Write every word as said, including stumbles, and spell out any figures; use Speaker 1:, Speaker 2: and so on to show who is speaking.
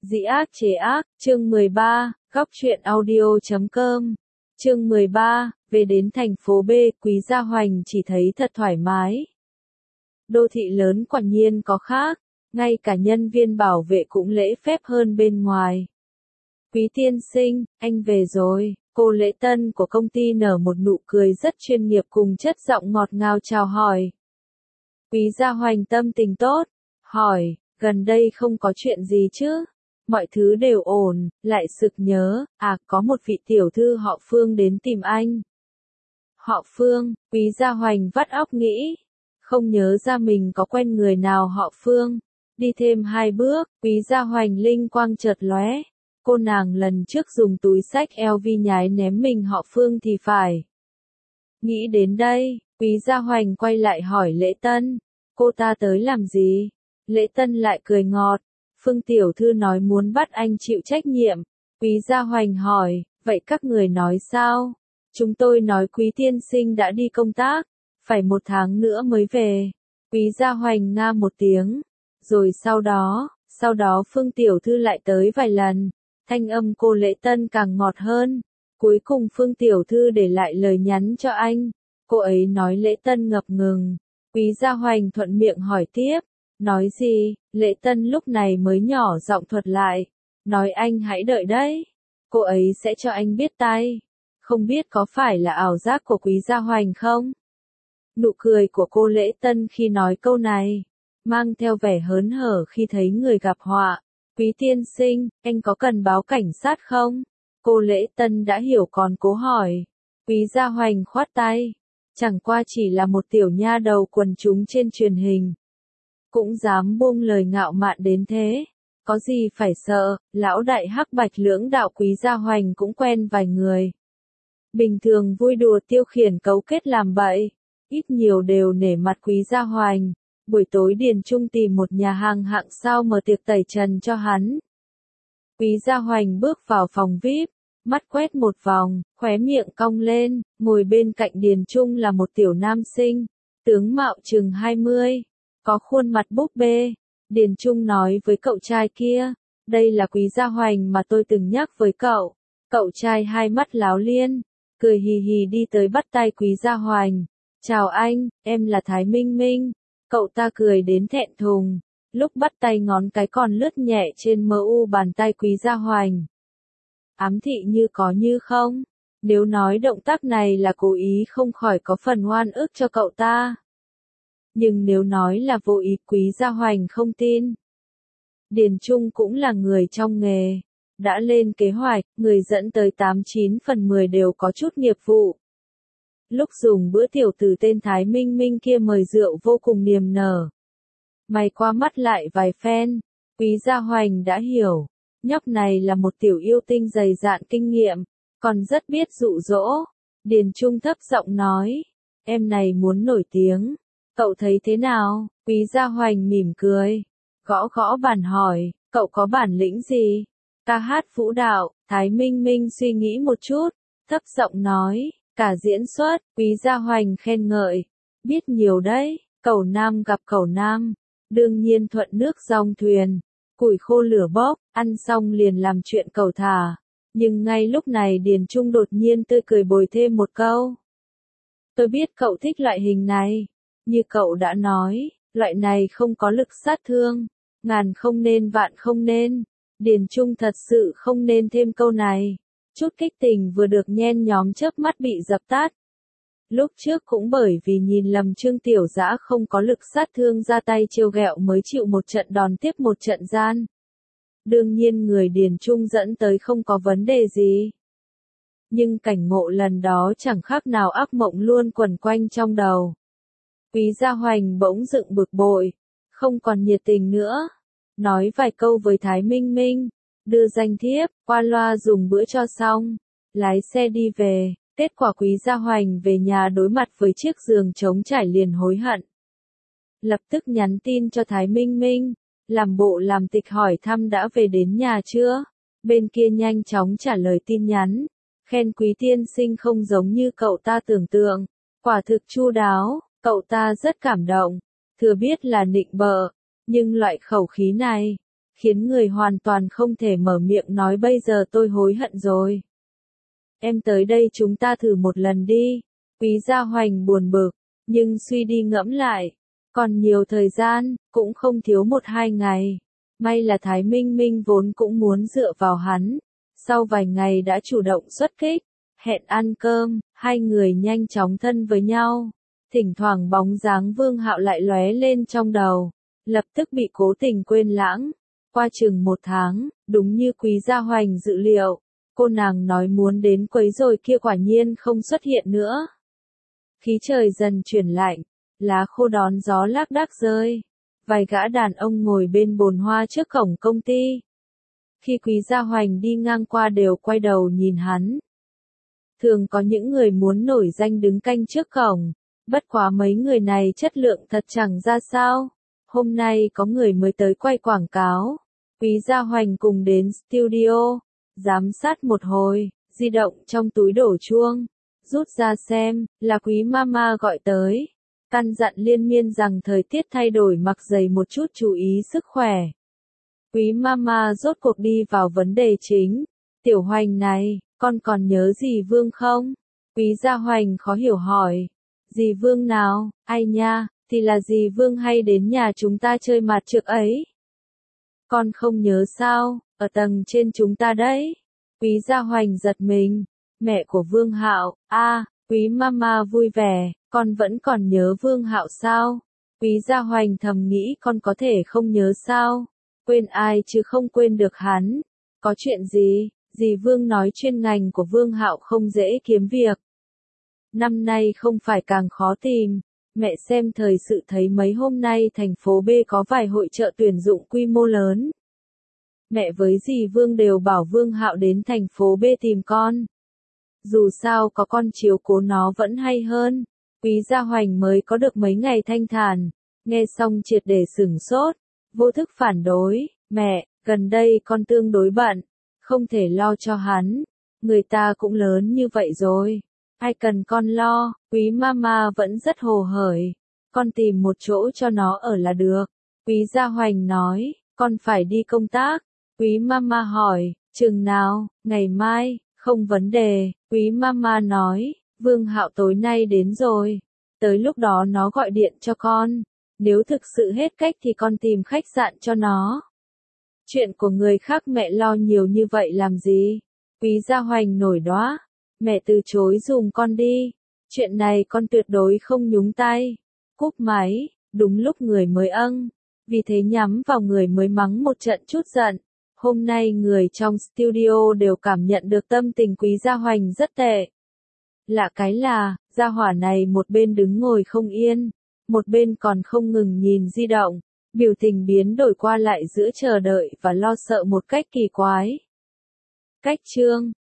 Speaker 1: Dĩ ác chế ác, chương mười ba, góc truyện audio chấm com. Chương mười ba, về đến thành phố B, Quý Gia Hoành chỉ thấy thật thoải mái. Đô thị lớn quả nhiên có khác, ngay cả nhân viên bảo vệ cũng lễ phép hơn bên ngoài. Quý tiên sinh, anh về rồi, cô lễ tân của công ty nở một nụ cười rất chuyên nghiệp cùng chất giọng ngọt ngào chào hỏi. Quý Gia Hoành tâm tình tốt, hỏi, gần đây không có chuyện gì chứ? Mọi thứ đều ổn, lại sực nhớ, à có một vị tiểu thư họ Phương đến tìm anh. Họ Phương, Quý Gia Hoành vắt óc nghĩ, không nhớ ra mình có quen người nào họ Phương. Đi thêm hai bước, Quý Gia Hoành linh quang chợt lóe, cô nàng lần trước dùng túi xách eo vi nhái ném mình họ Phương thì phải. Nghĩ đến đây, Quý Gia Hoành quay lại hỏi Lễ Tân, cô ta tới làm gì? Lễ Tân lại cười ngọt, Phương tiểu thư nói muốn bắt anh chịu trách nhiệm. Quý Gia Hoành hỏi, vậy các người nói sao? Chúng tôi nói Quý tiên sinh đã đi công tác, phải một tháng nữa mới về. Quý Gia Hoành nga một tiếng, rồi sau đó, sau đó Phương tiểu thư lại tới vài lần, thanh âm cô Lễ Tân càng ngọt hơn. Cuối cùng Phương tiểu thư để lại lời nhắn cho anh, cô ấy nói Lễ Tân ngập ngừng. Quý Gia Hoành thuận miệng hỏi tiếp, nói gì? Lễ Tân lúc này mới nhỏ giọng thuật lại, nói anh hãy đợi đấy, cô ấy sẽ cho anh biết tay. Không biết có phải là ảo giác của Quý Gia Hoành không? Nụ cười của cô Lễ Tân khi nói câu này, mang theo vẻ hớn hở khi thấy người gặp họa. Quý tiên sinh, anh có cần báo cảnh sát không? Cô Lễ Tân đã hiểu còn cố hỏi. Quý Gia Hoành khoát tay, chẳng qua chỉ là một tiểu nha đầu quần chúng trên truyền hình. Cũng dám buông lời ngạo mạn đến thế, có gì phải sợ, lão đại hắc bạch lưỡng đạo Quý Gia Hoành cũng quen vài người. Bình thường vui đùa tiêu khiển cấu kết làm bậy, ít nhiều đều nể mặt Quý Gia Hoành. Buổi tối Điền Trung tìm một nhà hàng hạng sao mở tiệc tẩy trần cho hắn. Quý Gia Hoành bước vào phòng vi ai pi, mắt quét một vòng, khóe miệng cong lên, ngồi bên cạnh Điền Trung là một tiểu nam sinh, tướng mạo chừng hai mươi. Có khuôn mặt búp bê. Điền Trung nói với cậu trai kia, đây là Quý Gia Hoành mà tôi từng nhắc với cậu. Cậu trai hai mắt láo liên, cười hì hì đi tới bắt tay Quý Gia Hoành. Chào anh, em là Thái Minh Minh. Cậu ta cười đến thẹn thùng, lúc bắt tay ngón cái còn lướt nhẹ trên mờ u bàn tay Quý Gia Hoành. Ám thị như có như không, nếu nói động tác này là cố ý không khỏi có phần oan ức cho cậu ta. Nhưng nếu nói là vô ý, Quý Gia Hoành không tin. Điền Trung cũng là người trong nghề, đã lên kế hoạch, người dẫn tới tám chín phần mười đều có chút nghiệp vụ. Lúc dùng bữa tiểu tử tên Thái Minh Minh kia mời rượu vô cùng niềm nở. Mày qua mắt lại vài phen, Quý Gia Hoành đã hiểu, nhóc này là một tiểu yêu tinh dày dạn kinh nghiệm, còn rất biết dụ dỗ. Điền Trung thấp giọng nói, em này muốn nổi tiếng. Cậu thấy thế nào? Quý Gia Hoành mỉm cười, gõ gõ bàn hỏi, cậu có bản lĩnh gì? Ca hát vũ đạo. Thái Minh Minh suy nghĩ một chút, thấp giọng nói, cả diễn xuất. Quý Gia Hoành khen ngợi, biết nhiều đấy, cẩu nam gặp cẩu nam, đương nhiên thuận nước dong thuyền, củi khô lửa bốc, ăn xong liền làm chuyện cẩu thả. Nhưng ngay lúc này Điền Trung đột nhiên tươi cười bồi thêm một câu. Tôi biết cậu thích loại hình này. Như cậu đã nói, loại này không có lực sát thương, ngàn không nên vạn không nên. Điền Trung thật sự không nên thêm câu này. Chút kích tình vừa được nhen nhóm chớp mắt bị dập tắt. Lúc trước cũng bởi vì nhìn lầm Trương Tiểu Dã không có lực sát thương ra tay trêu ghẹo mới chịu một trận đòn tiếp một trận gian. Đương nhiên người Điền Trung dẫn tới không có vấn đề gì. Nhưng cảnh ngộ lần đó chẳng khác nào ác mộng luôn quẩn quanh trong đầu. Quý Gia Hoành bỗng dựng bực bội, không còn nhiệt tình nữa. Nói vài câu với Thái Minh Minh, đưa danh thiếp, qua loa dùng bữa cho xong, lái xe đi về. Kết quả Quý Gia Hoành về nhà đối mặt với chiếc giường trống trải liền hối hận. Lập tức nhắn tin cho Thái Minh Minh, làm bộ làm tịch hỏi thăm đã về đến nhà chưa. Bên kia nhanh chóng trả lời tin nhắn, khen Quý tiên sinh không giống như cậu ta tưởng tượng, quả thực chu đáo. Cậu ta rất cảm động, thừa biết là nịnh bợ, nhưng loại khẩu khí này, khiến người hoàn toàn không thể mở miệng nói bây giờ tôi hối hận rồi. Em tới đây chúng ta thử một lần đi. Quý Gia Hoành buồn bực, nhưng suy đi ngẫm lại, còn nhiều thời gian, cũng không thiếu một hai ngày. May là Thái Minh Minh vốn cũng muốn dựa vào hắn, sau vài ngày đã chủ động xuất kích, hẹn ăn cơm, hai người nhanh chóng thân với nhau. Thỉnh thoảng bóng dáng Vương Hạo lại lóe lên trong đầu, lập tức bị cố tình quên lãng. Qua chừng một tháng, đúng như Quý Gia Hoành dự liệu, cô nàng nói muốn đến quấy rồi kia quả nhiên không xuất hiện nữa. Khí trời dần chuyển lạnh, lá khô đón gió lác đác rơi. Vài gã đàn ông ngồi bên bồn hoa trước cổng công ty. Khi Quý Gia Hoành đi ngang qua đều quay đầu nhìn hắn. Thường có những người muốn nổi danh đứng canh trước cổng, bất quá mấy người này chất lượng thật chẳng ra sao. Hôm nay có người mới tới quay quảng cáo. Quý Gia Hoành cùng đến studio, giám sát một hồi, di động trong túi đổ chuông, rút ra xem, là Quý Mama gọi tới. Căn dặn liên miên rằng thời tiết thay đổi mặc giày một chút chú ý sức khỏe. Quý Mama rốt cuộc đi vào vấn đề chính. Tiểu Hoành này, con còn nhớ dì Vương không? Quý Gia Hoành khó hiểu hỏi. Dì Vương nào, ai nha, thì là dì Vương hay đến nhà chúng ta chơi mặt trược ấy. Con không nhớ sao, ở tầng trên chúng ta đấy. Quý Gia Hoành giật mình. Mẹ của Vương Hạo, a, à, Quý Mama vui vẻ, con vẫn còn nhớ Vương Hạo sao? Quý Gia Hoành thầm nghĩ con có thể không nhớ sao? Quên ai chứ không quên được hắn. Có chuyện gì? Dì Vương nói chuyên ngành của Vương Hạo không dễ kiếm việc. Năm nay không phải càng khó tìm. Mẹ xem thời sự thấy mấy hôm nay thành phố B có vài hội chợ tuyển dụng quy mô lớn. Mẹ với dì Vương đều bảo Vương Hạo đến thành phố B tìm con. Dù sao có con chiếu cố nó vẫn hay hơn. Quý Gia Hoành mới có được mấy ngày thanh thản, nghe xong triệt để sửng sốt, vô thức phản đối, mẹ, gần đây con tương đối bận, không thể lo cho hắn, người ta cũng lớn như vậy rồi, ai cần con lo. Quý Mama vẫn rất hồ hởi, con tìm một chỗ cho nó ở là được. Quý Gia Hoành nói, con phải đi công tác. Quý Mama hỏi, chừng nào, ngày mai, không vấn đề. Quý Mama nói, Vương Hạo tối nay đến rồi, tới lúc đó nó gọi điện cho con, nếu thực sự hết cách thì con tìm khách sạn cho nó. Chuyện của người khác mẹ lo nhiều như vậy làm gì? Quý Gia Hoành nổi đoá, mẹ từ chối dùm con đi, chuyện này con tuyệt đối không nhúng tay. Cúp máy, đúng lúc người mới âng, vì thế nhắm vào người mới mắng một trận chút giận. Hôm nay người trong studio đều cảm nhận được tâm tình Quý Gia Hoành rất tệ. Lạ cái là, gia hỏa này một bên đứng ngồi không yên, một bên còn không ngừng nhìn di động, biểu tình biến đổi qua lại giữa chờ đợi và lo sợ một cách kỳ quái. Cách chương